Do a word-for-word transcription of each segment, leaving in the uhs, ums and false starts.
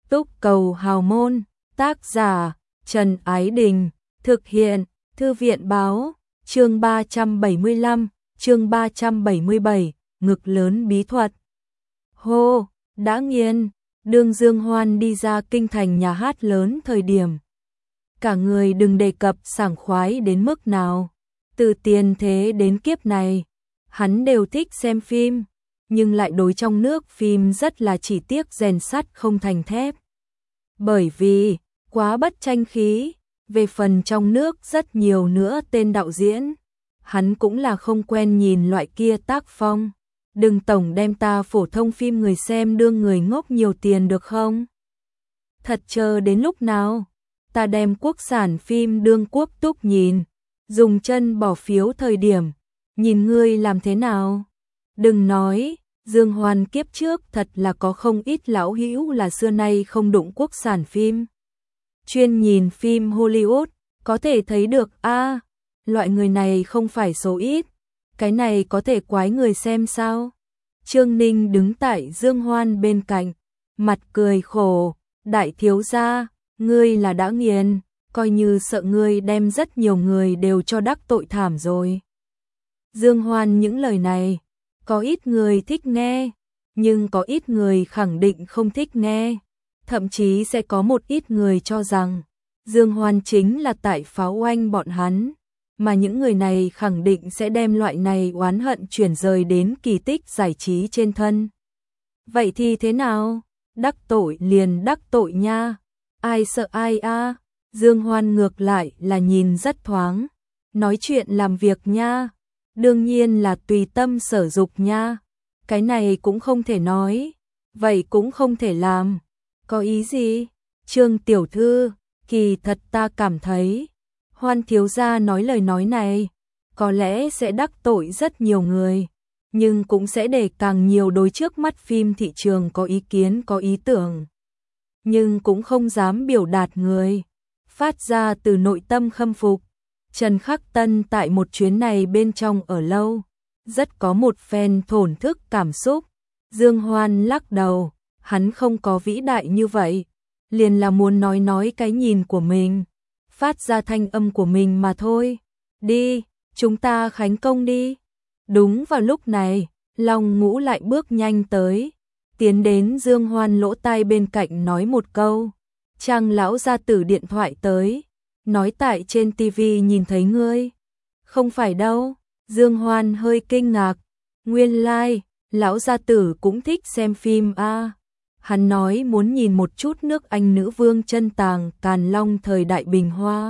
Túc Cầu Hào Môn, tác giả Trần Ái Đình, thực hiện Thư viện Báo, chương ba trăm bảy mươi lăm, chương ba trăm bảy mươi bảy, ngực lớn bí thuật. Hô, đã nghiền, đương Dương Hoan đi ra kinh thành nhà hát lớn thời điểm. Cả người đừng đề cập sảng khoái đến mức nào, từ tiền thế đến kiếp này, hắn đều thích xem phim, nhưng lại đối trong nước phim rất là chỉ tiếc rèn sắt không thành thép. Bởi vì, quá bất tranh khí, về phần trong nước rất nhiều nữa tên đạo diễn, hắn cũng là không quen nhìn loại kia tác phong. Đừng tổng đem ta phổ thông phim người xem đương người ngốc nhiều tiền được không? Thật chờ đến lúc nào, ta đem quốc sản phim đương quốc túc nhìn, dùng chân bỏ phiếu thời điểm, nhìn ngươi làm thế nào? Đừng nói, Dương Hoan kiếp trước thật là có không ít lão hữu là xưa nay không đụng quốc sản phim. Chuyên nhìn phim Hollywood, có thể thấy được a à, loại người này không phải số ít, cái này có thể quái người xem sao? Trương Ninh đứng tại Dương Hoan bên cạnh, mặt cười khổ, đại thiếu gia, ngươi là đã nghiền, coi như sợ ngươi đem rất nhiều người đều cho đắc tội thảm rồi. Dương Hoan những lời này, có ít người thích nghe, nhưng có ít người khẳng định không thích nghe, thậm chí sẽ có một ít người cho rằng Dương Hoan chính là tại pháo oanh bọn hắn, mà những người này khẳng định sẽ đem loại này oán hận chuyển rời đến kỳ tích giải trí trên thân. Vậy thì thế nào? Đắc tội liền đắc tội nha, ai sợ ai a? À? Dương Hoan ngược lại là nhìn rất thoáng, nói chuyện làm việc nha, đương nhiên là tùy tâm sở dục nha, cái này cũng không thể nói, vậy cũng không thể làm, có ý gì? Trương tiểu thư, kỳ thật ta cảm thấy, Hoan thiếu gia nói lời nói này, có lẽ sẽ đắc tội rất nhiều người, nhưng cũng sẽ để càng nhiều đối trước mắt phim thị trường có ý kiến có ý tưởng, nhưng cũng không dám biểu đạt người, phát ra từ nội tâm khâm phục. Trần Khắc Tân tại một chuyến này bên trong ở lâu, rất có một phen thổn thức cảm xúc. Dương Hoan lắc đầu, hắn không có vĩ đại như vậy, liền là muốn nói nói cái nhìn của mình, phát ra thanh âm của mình mà thôi. Đi, chúng ta khánh công đi. Đúng vào lúc này, Long Ngũ lại bước nhanh tới, tiến đến Dương Hoan lỗ tai bên cạnh nói một câu. Trang lão gia tử điện thoại tới, nói tại trên tivi nhìn thấy ngươi. Không phải đâu, Dương Hoan hơi kinh ngạc, nguyên lai, like, lão gia tử cũng thích xem phim a. À. Hắn nói muốn nhìn một chút nước Anh nữ vương chân tàng Càn Long thời đại Bình Hoa.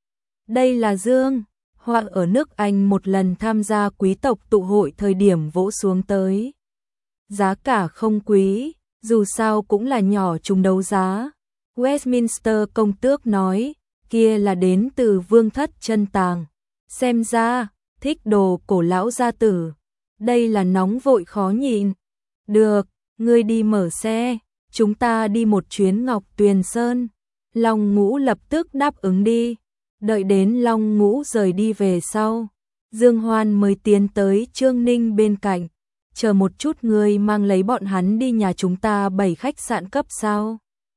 Đây là Dương Hoa ở nước Anh một lần tham gia quý tộc tụ hội thời điểm vỗ xuống tới. Giá cả không quý, dù sao cũng là nhỏ trùng đấu giá. Westminster công tước nói, kia là đến từ vương thất chân tàng. Xem ra, thích đồ cổ lão gia tử. Đây là nóng vội khó nhịn. Được, ngươi đi mở xe, chúng ta đi một chuyến Ngọc Tuyền Sơn. Long Ngũ lập tức đáp ứng đi. Đợi đến Long Ngũ rời đi về sau, Dương Hoan mới tiến tới Trương Ninh bên cạnh. Chờ một chút ngươi mang lấy bọn hắn đi nhà chúng ta bảy khách sạn cấp sao.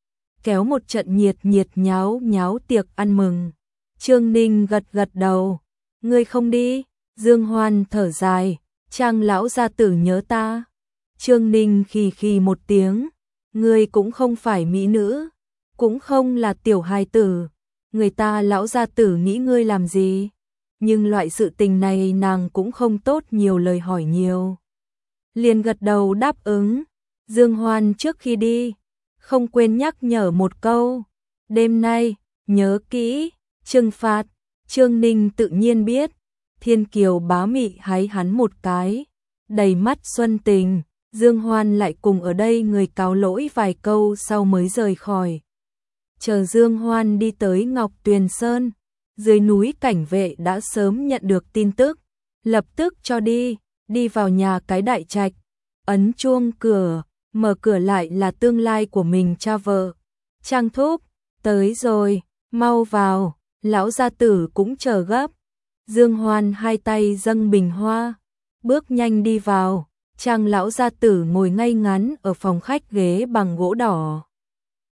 Kéo một trận nhiệt nhiệt nháo nháo tiệc ăn mừng. Trương Ninh gật gật đầu. Ngươi không đi? Dương Hoan thở dài. Trang lão gia tử nhớ ta. Trương Ninh khì khì một tiếng. Ngươi cũng không phải mỹ nữ, cũng không là tiểu hài tử. Người ta lão gia tử nghĩ ngươi làm gì? Nhưng loại sự tình này nàng cũng không tốt nhiều lời hỏi nhiều. Liền gật đầu đáp ứng. Dương Hoan trước khi đi, không quên nhắc nhở một câu. Đêm nay, nhớ kỹ, trừng phạt. Trương Ninh tự nhiên biết. Thiên Kiều bá mị háy hắn một cái, đầy mắt xuân tình. Dương Hoan lại cùng ở đây người cáo lỗi vài câu sau mới rời khỏi. Chờ Dương Hoan đi tới Ngọc Tuyền Sơn, dưới núi cảnh vệ đã sớm nhận được tin tức, lập tức cho đi, đi vào nhà cái đại trạch, ấn chuông cửa, mở cửa lại là tương lai của mình cha vợ. Trang thúc, tới rồi, mau vào, lão gia tử cũng chờ gấp. Dương Hoan hai tay dâng bình hoa, bước nhanh đi vào. Trang lão gia tử ngồi ngay ngắn ở phòng khách ghế bằng gỗ đỏ.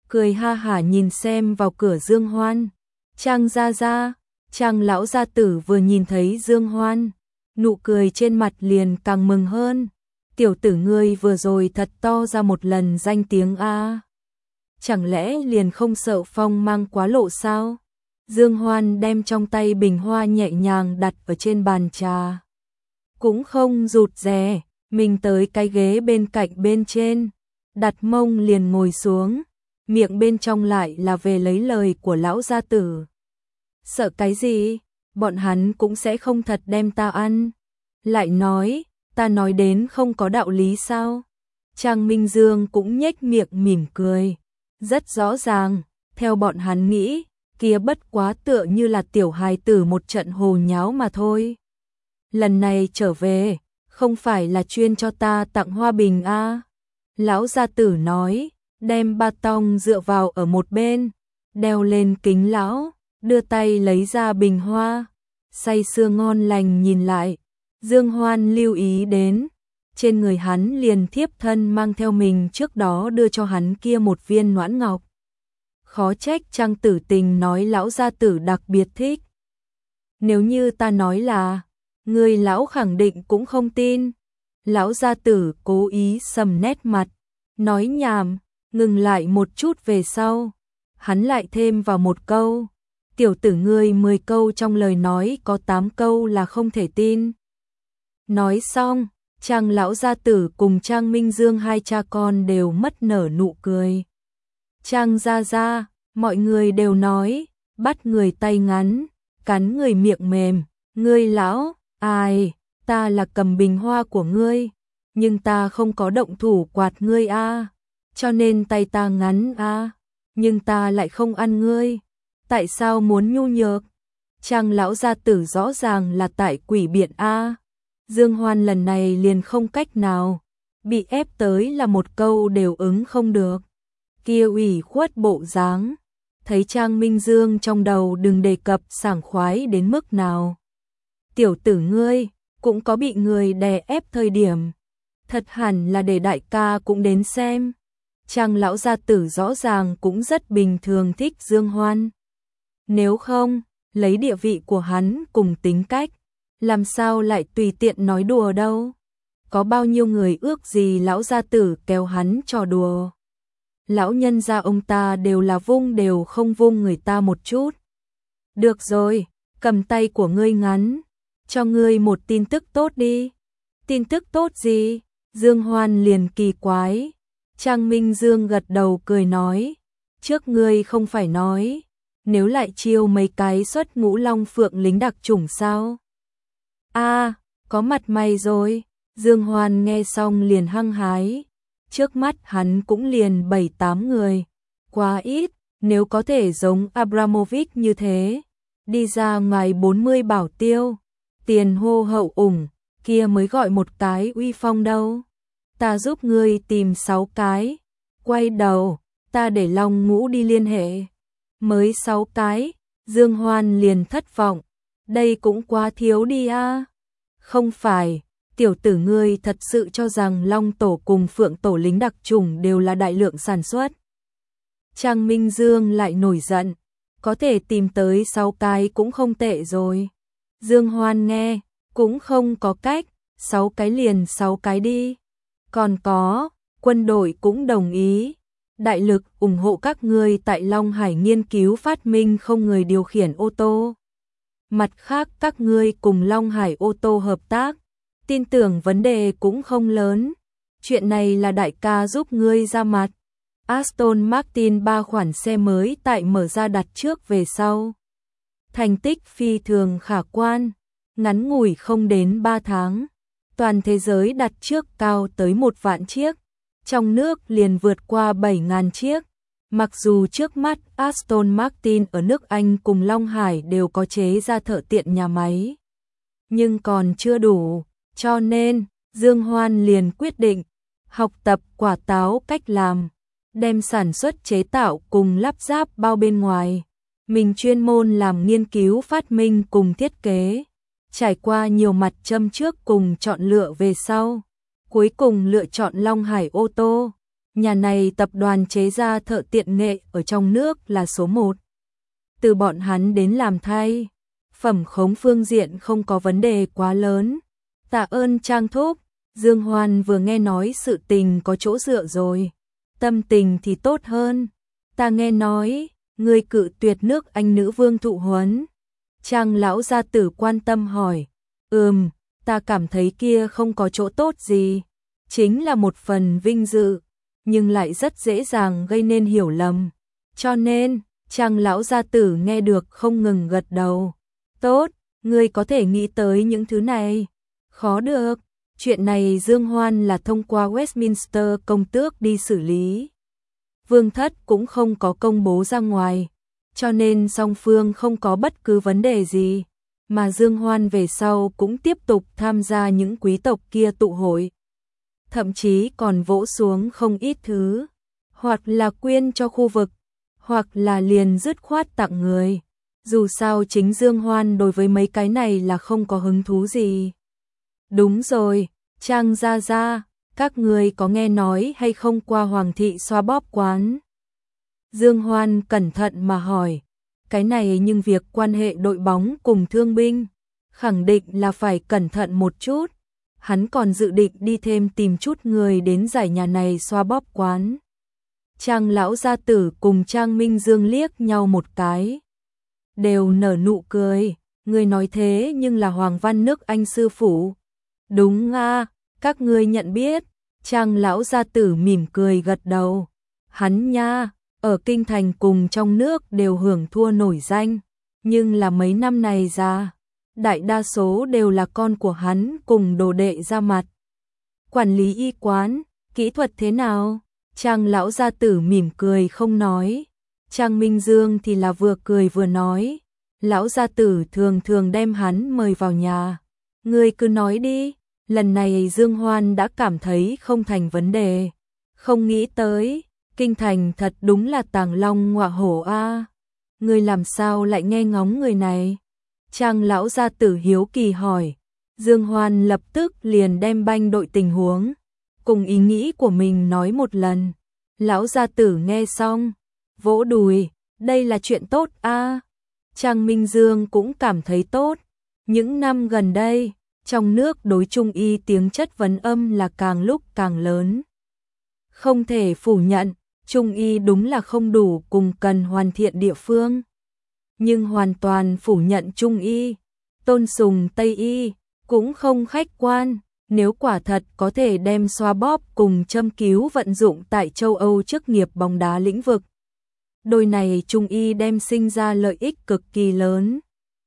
cười ha hả nhìn xem vào cửa Dương Hoan. Trang gia gia, Trang lão gia tử vừa nhìn thấy Dương Hoan, nụ cười trên mặt liền càng mừng hơn. Tiểu tử ngươi vừa rồi thật to ra một lần danh tiếng a. Chẳng lẽ liền không sợ phong mang quá lộ sao? Dương Hoan đem trong tay bình hoa nhẹ nhàng đặt ở trên bàn trà. Cũng không rụt rè, mình tới cái ghế bên cạnh bên trên, đặt mông liền ngồi xuống, miệng bên trong lại là về lấy lời của lão gia tử. Sợ cái gì? Bọn hắn cũng sẽ không thật đem ta ăn. Lại nói, ta nói đến không có đạo lý sao? Trang Minh Dương cũng nhếch miệng mỉm cười. Rất rõ ràng, theo bọn hắn nghĩ, kia bất quá tựa như là tiểu hài tử một trận hồ nháo mà thôi. Lần này trở về, không phải là chuyên cho ta tặng hoa bình a. À? Lão gia tử nói, đem ba tong dựa vào ở một bên, đeo lên kính lão, đưa tay lấy ra bình hoa, say sưa ngon lành nhìn lại. Dương Hoan lưu ý đến, trên người hắn liền thiếp thân mang theo mình trước đó đưa cho hắn kia một viên noãn ngọc. Khó trách Trang Tử Tình nói lão gia tử đặc biệt thích. Nếu như ta nói là, người lão khẳng định cũng không tin. Lão gia tử cố ý sầm nét mặt, nói nhảm, ngừng lại một chút về sau. Hắn lại thêm vào một câu, tiểu tử ngươi mười câu trong lời nói có tám câu là không thể tin. Nói xong, Trang lão gia tử cùng Trang Minh Dương hai cha con đều mất nở nụ cười. Trang gia gia, mọi người đều nói, bắt người tay ngắn, cắn người miệng mềm, ngươi lão, ai, ta là cầm bình hoa của ngươi, nhưng ta không có động thủ quạt ngươi a, cho nên tay ta ngắn a, nhưng ta lại không ăn ngươi, tại sao muốn nhu nhược? Trang lão gia tử rõ ràng là tại quỷ biện a. Dương Hoan lần này liền không cách nào, bị ép tới là một câu đều ứng không được. Kia ủy khuất bộ dáng, thấy Trang Minh Dương trong đầu đừng đề cập sảng khoái đến mức nào. Tiểu tử ngươi, cũng có bị người đè ép thời điểm, thật hẳn là để đại ca cũng đến xem. Trang lão gia tử rõ ràng cũng rất bình thường thích Dương Hoan. Nếu không, lấy địa vị của hắn cùng tính cách, làm sao lại tùy tiện nói đùa đâu. Có bao nhiêu người ước gì lão gia tử kéo hắn trò đùa. Lão nhân gia ông ta đều là vung đều không vung người ta một chút. Được rồi, cầm tay của ngươi ngắn, cho ngươi một tin tức tốt đi. Tin tức tốt gì? Dương Hoan liền kỳ quái. Trang Minh Dương gật đầu cười nói, trước ngươi không phải nói, nếu lại chiêu mấy cái xuất ngũ long phượng lính đặc chủng sao? A, à, có mặt mày rồi. Dương Hoan nghe xong liền hăng hái. Trước mắt hắn cũng liền bảy tám người, quá ít, nếu có thể giống Abramovich như thế, đi ra ngoài bốn mươi bảo tiêu, tiền hô hậu ủng, kia mới gọi một cái uy phong đâu. Ta giúp ngươi tìm sáu cái, quay đầu, ta để Long Ngũ đi liên hệ. Mới sáu cái, Dương Hoan liền thất vọng, đây cũng quá thiếu đi a. À? Không phải, tiểu tử ngươi thật sự cho rằng Long Tổ cùng Phượng Tổ lính đặc chủng đều là đại lượng sản xuất. Trang Minh Dương lại nổi giận, có thể tìm tới sáu cái cũng không tệ rồi. Dương Hoan nghe, cũng không có cách, sáu cái liền sáu cái đi. Còn có, quân đội cũng đồng ý, đại lực ủng hộ các ngươi tại Long Hải nghiên cứu phát minh không người điều khiển ô tô. Mặt khác các ngươi cùng Long Hải ô tô hợp tác, tin tưởng vấn đề cũng không lớn. Chuyện này là đại ca giúp ngươi ra mặt. Aston Martin ba khoản xe mới tại mở ra đặt trước về sau. Thành tích phi thường khả quan, ngắn ngủi không đến ba tháng. Toàn thế giới đặt trước cao tới một vạn chiếc, trong nước liền vượt qua bảy nghìn chiếc. Mặc dù trước mắt Aston Martin ở nước Anh cùng Long Hải đều có chế ra thợ tiện nhà máy, nhưng còn chưa đủ, cho nên Dương Hoan liền quyết định học tập quả táo cách làm, đem sản xuất chế tạo cùng lắp ráp bao bên ngoài. Mình chuyên môn làm nghiên cứu phát minh cùng thiết kế, trải qua nhiều mặt châm trước cùng chọn lựa về sau, cuối cùng lựa chọn Long Hải ô tô. Nhà này tập đoàn chế ra thợ tiện nghệ ở trong nước là số một. Từ bọn hắn đến làm thay, phẩm khống phương diện không có vấn đề quá lớn. Tạ ơn Trang thúc, Dương Hoan vừa nghe nói sự tình có chỗ dựa rồi, tâm tình thì tốt hơn. Ta nghe nói, ngươi cự tuyệt nước Anh nữ vương thụ huấn. Trang lão gia tử quan tâm hỏi, ừm, ta cảm thấy kia không có chỗ tốt gì, chính là một phần vinh dự, nhưng lại rất dễ dàng gây nên hiểu lầm. Cho nên, Trang lão gia tử nghe được không ngừng gật đầu. Tốt, ngươi có thể nghĩ tới những thứ này. Khó được, chuyện này Dương Hoan là thông qua Westminster công tước đi xử lý. Vương thất cũng không có công bố ra ngoài, cho nên song phương không có bất cứ vấn đề gì, mà Dương Hoan về sau cũng tiếp tục tham gia những quý tộc kia tụ hội. Thậm chí còn vỗ xuống không ít thứ, hoặc là quyên cho khu vực, hoặc là liền dứt khoát tặng người. Dù sao chính Dương Hoan đối với mấy cái này là không có hứng thú gì. Đúng rồi, Trang gia gia, các người có nghe nói hay không qua Hoàng thị xoa bóp quán? Dương Hoan cẩn thận mà hỏi, cái này nhưng việc quan hệ đội bóng cùng thương binh, khẳng định là phải cẩn thận một chút. Hắn còn dự định đi thêm tìm chút người đến giải nhà này xoa bóp quán. Trang lão gia tử cùng Trang Minh Dương liếc nhau một cái, đều nở nụ cười. Người nói thế nhưng là Hoàng Văn nước Anh sư phụ. Đúng a, các ngươi nhận biết. Trang lão gia tử mỉm cười gật đầu. Hắn nha, ở kinh thành cùng trong nước đều hưởng thua nổi danh, nhưng là mấy năm này ra, đại đa số đều là con của hắn cùng đồ đệ ra mặt. Quản lý y quán, kỹ thuật thế nào? Trang lão gia tử mỉm cười không nói. Trang Minh Dương thì là vừa cười vừa nói, lão gia tử thường thường đem hắn mời vào nhà. Ngươi cứ nói đi. Lần này Dương Hoan đã cảm thấy không thành vấn đề. Không nghĩ tới, kinh thành thật đúng là tàng long ngọa hổ a. Ngươi làm sao lại nghe ngóng người này? Trang lão gia tử hiếu kỳ hỏi. Dương Hoan lập tức liền đem banh đội tình huống, cùng ý nghĩ của mình nói một lần. Lão gia tử nghe xong, vỗ đùi, đây là chuyện tốt a. Trang Minh Dương cũng cảm thấy tốt. Những năm gần đây, trong nước đối Trung y tiếng chất vấn âm là càng lúc càng lớn. Không thể phủ nhận, Trung y đúng là không đủ cùng cần hoàn thiện địa phương. Nhưng hoàn toàn phủ nhận Trung y, tôn sùng Tây y, cũng không khách quan. Nếu quả thật có thể đem xoa bóp cùng châm cứu vận dụng tại châu Âu chức nghiệp bóng đá lĩnh vực, đôi này Trung y đem sinh ra lợi ích cực kỳ lớn.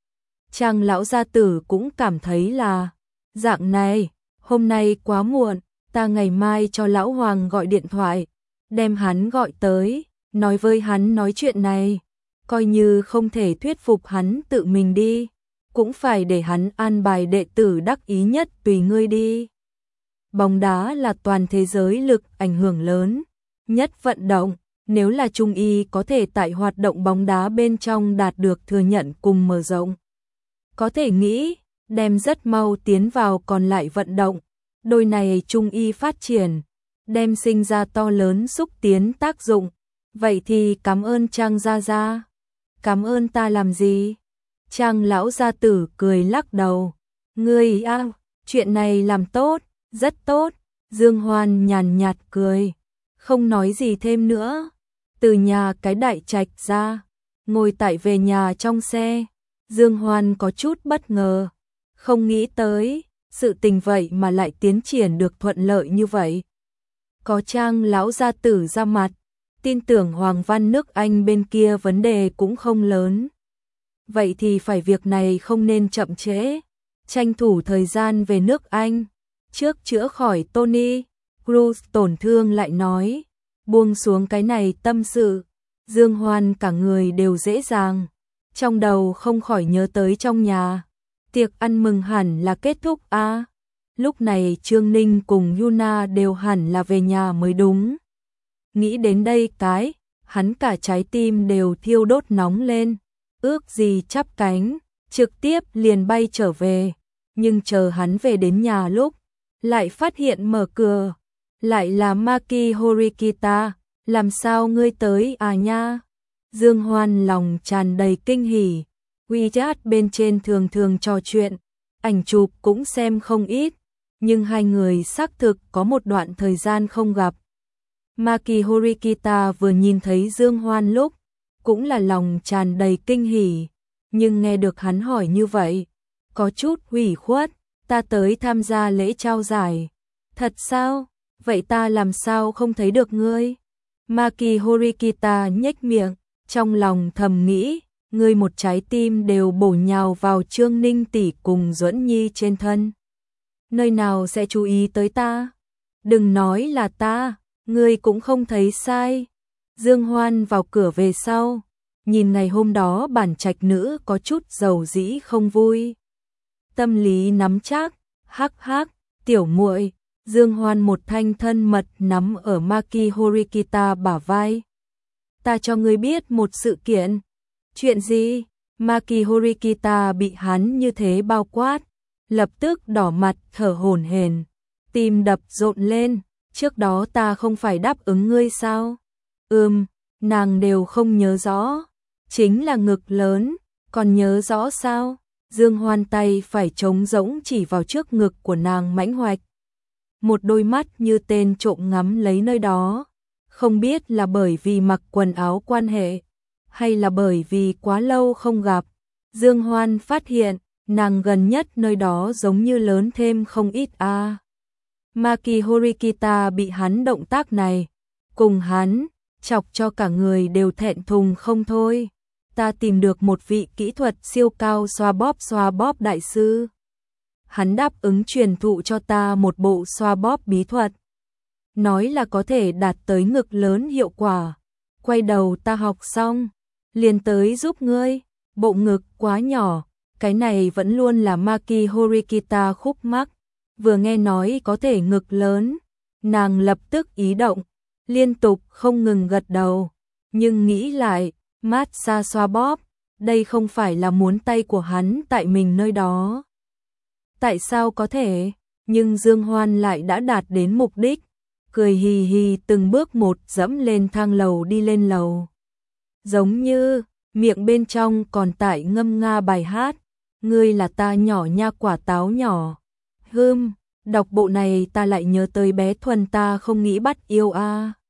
Trang lão gia tử cũng cảm thấy là, dạng này, hôm nay quá muộn, ta ngày mai cho lão Hoàng gọi điện thoại, đem hắn gọi tới, nói với hắn nói chuyện này, coi như không thể thuyết phục hắn tự mình đi, cũng phải để hắn an bài đệ tử đắc ý nhất tùy ngươi đi. Bóng đá là toàn thế giới lực ảnh hưởng lớn nhất vận động, nếu là Trung y có thể tại hoạt động bóng đá bên trong đạt được thừa nhận cùng mở rộng, có thể nghĩ, đem rất mau tiến vào còn lại vận động, đôi này Trung y phát triển, đem sinh ra to lớn xúc tiến tác dụng. Vậy thì cảm ơn Trang gia gia. Cảm ơn ta làm gì? Trang lão gia tử cười lắc đầu. Ngươi a, chuyện này làm tốt, rất tốt. Dương Hoan nhàn nhạt cười, không nói gì thêm nữa. Từ nhà cái đại trạch ra, ngồi tại về nhà trong xe, Dương Hoan có chút bất ngờ, không nghĩ tới, sự tình vậy mà lại tiến triển được thuận lợi như vậy. Có Trang lão gia tử ra mặt, tin tưởng Hoàng Văn nước Anh bên kia vấn đề cũng không lớn. Vậy thì phải việc này không nên chậm trễ, tranh thủ thời gian về nước Anh, trước chữa khỏi Tony Cruz tổn thương lại nói, buông xuống cái này tâm sự. Dương Hoan cả người đều dễ dàng, trong đầu không khỏi nhớ tới trong nhà, tiệc ăn mừng hẳn là kết thúc a. À, lúc này Trương Ninh cùng Yuna đều hẳn là về nhà mới đúng. Nghĩ đến đây cái, hắn cả trái tim đều thiêu đốt nóng lên, ước gì chắp cánh, trực tiếp liền bay trở về. Nhưng chờ hắn về đến nhà lúc, lại phát hiện mở cửa lại là Maki Horikita, làm sao ngươi tới à nha? Dương Hoan lòng tràn đầy kinh hỉ, WeChat bên trên thường thường trò chuyện, ảnh chụp cũng xem không ít, nhưng hai người xác thực có một đoạn thời gian không gặp. Maki Horikita vừa nhìn thấy Dương Hoan lúc, cũng là lòng tràn đầy kinh hỉ, nhưng nghe được hắn hỏi như vậy, có chút ủy khuất, ta tới tham gia lễ trao giải. Thật sao? Vậy ta làm sao không thấy được ngươi? Maki Horikita nhếch miệng, trong lòng thầm nghĩ, ngươi một trái tim đều bổ nhào vào Trương Ninh tỷ cùng Duẫn Nhi trên thân. Nơi nào sẽ chú ý tới ta? Đừng nói là ta, ngươi cũng không thấy sai. Dương Hoan vào cửa về sau, nhìn ngày hôm đó bản trạch nữ có chút dầu dĩ không vui. Tâm lý nắm chắc, hắc hắc, tiểu muội. Dương Hoan một thanh thân mật nắm ở Maki Horikita bả vai. Ta cho ngươi biết một sự kiện. Chuyện gì? Maki Horikita bị hắn như thế bao quát, lập tức đỏ mặt thở hổn hển, tim đập rộn lên, trước đó ta không phải đáp ứng ngươi sao? Ừm, nàng đều không nhớ rõ, chính là ngực lớn, còn nhớ rõ sao? Dương Hoan tay phải trống rỗng chỉ vào trước ngực của nàng mãnh hoạch. Một đôi mắt như tên trộm ngắm lấy nơi đó, không biết là bởi vì mặc quần áo quan hệ, hay là bởi vì quá lâu không gặp. Dương Hoan phát hiện, nàng gần nhất nơi đó giống như lớn thêm không ít a. À. Maki Horikita bị hắn động tác này, cùng hắn, chọc cho cả người đều thẹn thùng không thôi. Ta tìm được một vị kỹ thuật siêu cao xoa bóp xoa bóp đại sư. Hắn đáp ứng truyền thụ cho ta một bộ xoa bóp bí thuật. Nói là có thể đạt tới ngực lớn hiệu quả. Quay đầu ta học xong, liền tới giúp ngươi. Bộ ngực quá nhỏ, cái này vẫn luôn là Maki Horikita khúc mắc. Vừa nghe nói có thể ngực lớn, nàng lập tức ý động, liên tục không ngừng gật đầu. Nhưng nghĩ lại, massage xoa bóp, đây không phải là muốn tay của hắn tại mình nơi đó. Tại sao có thể? Nhưng Dương Hoan lại đã đạt đến mục đích, cười hì hì từng bước một dẫm lên thang lầu đi lên lầu. Giống như, miệng bên trong còn tại ngâm nga bài hát, ngươi là ta nhỏ nha quả táo nhỏ. Hưm, đọc bộ này ta lại nhớ tới bé Thuần ta không nghĩ bắt yêu a. À.